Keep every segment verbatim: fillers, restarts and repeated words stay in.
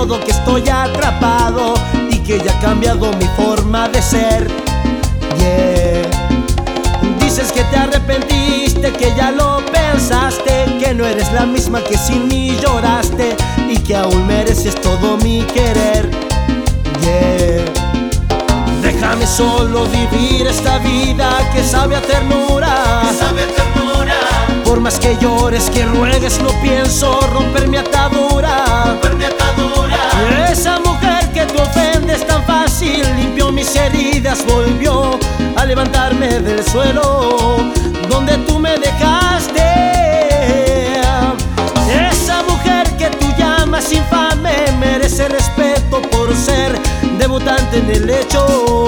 todo que estoy atrapado y que ya ha cambiado mi forma de ser. Yeah. Dices que te arrepentiste, que ya lo pensaste, que no eres la misma que sin mí lloraste y que aún mereces todo mi querer. Yeah. Déjame solo vivir esta vida que sabe a ternura, que sabe a ternura. Por más que llores, que ruegues, no pienso romper mi atadura, romper mi atadura. Esa mujer que tú ofendes tan fácil limpió mis heridas, volvió a levantarme del suelo donde tú me dejaste. Esa mujer que tú llamas infame merece respeto por ser debutante en el hecho.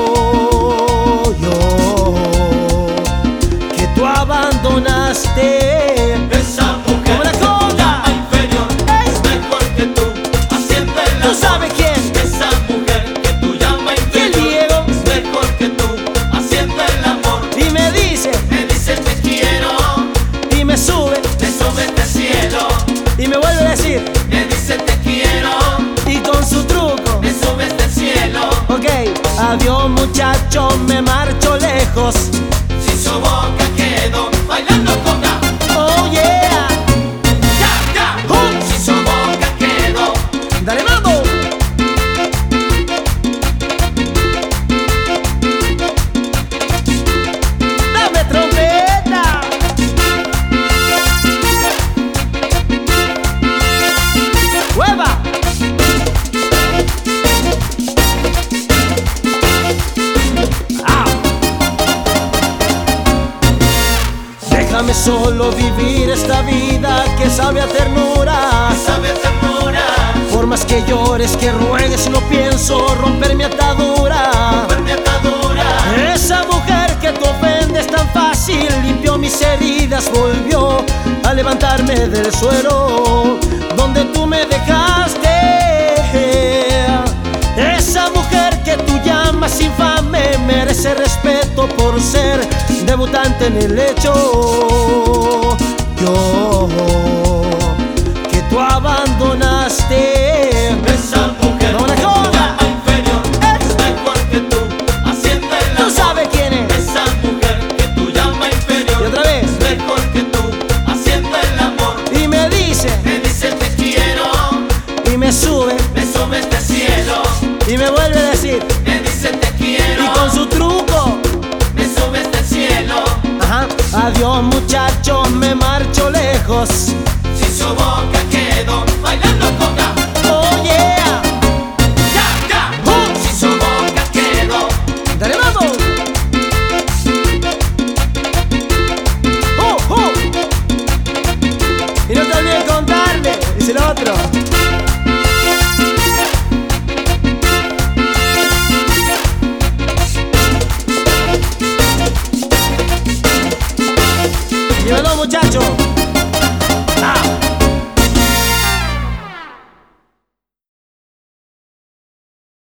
Yo, que tú abandonaste. Esa mujer como la que tú coca llamas inferior es mejor que tú haciendo el amor. ¿Tú sabes quién? Esa mujer que tú llamas ¿Y el inferior Diego? es mejor que tú haciendo el amor. Y me dice, Me dice te quiero, y me sube, me sube este cielo. y me vuelve a decir, Me dice te quiero, y con su truco. me sube este cielo. Ok, adiós muchacho, me marcho lejos. Si su boca quedó bailando conga. Oh yeah, Ya, ya, ¡Hum! si su boca quedó. dale mambo. Dame trompeta. ¡Hueva! Déjame solo vivir esta vida que sabe a ternura. Sabe a ternura, Por más que llores, que ruegues, no pienso romper mi atadura. romper mi atadura. Esa mujer que tú ofendes tan fácil limpió mis heridas, volvió a levantarme del suelo donde tú me dejaste. Esa mujer que tú llamas infame merece respeto por ser debutante en el hecho. Yo, que tú abandonaste. Esa mujer No la que tú jodas. llamas inferior es mejor que tú haciendo el ¿Tú amor. sabes quién es? Esa mujer que tú llamas Y inferior otra vez, es mejor que tú haciendo el amor. y me dice, Me dice te quiero, y me sube, me sube este cielo. y me vuelve a decir, Me dice te quiero, y con su truco. me sube este cielo. Ajá. Adiós muchacho, me marcho lejos. Si su boca quedó bailando conga. Oh yeah, Ya, ya, ¡Hum! si su boca quedó. dale vamos. Oh, oh. Y no te olvides contarle, dice el otro.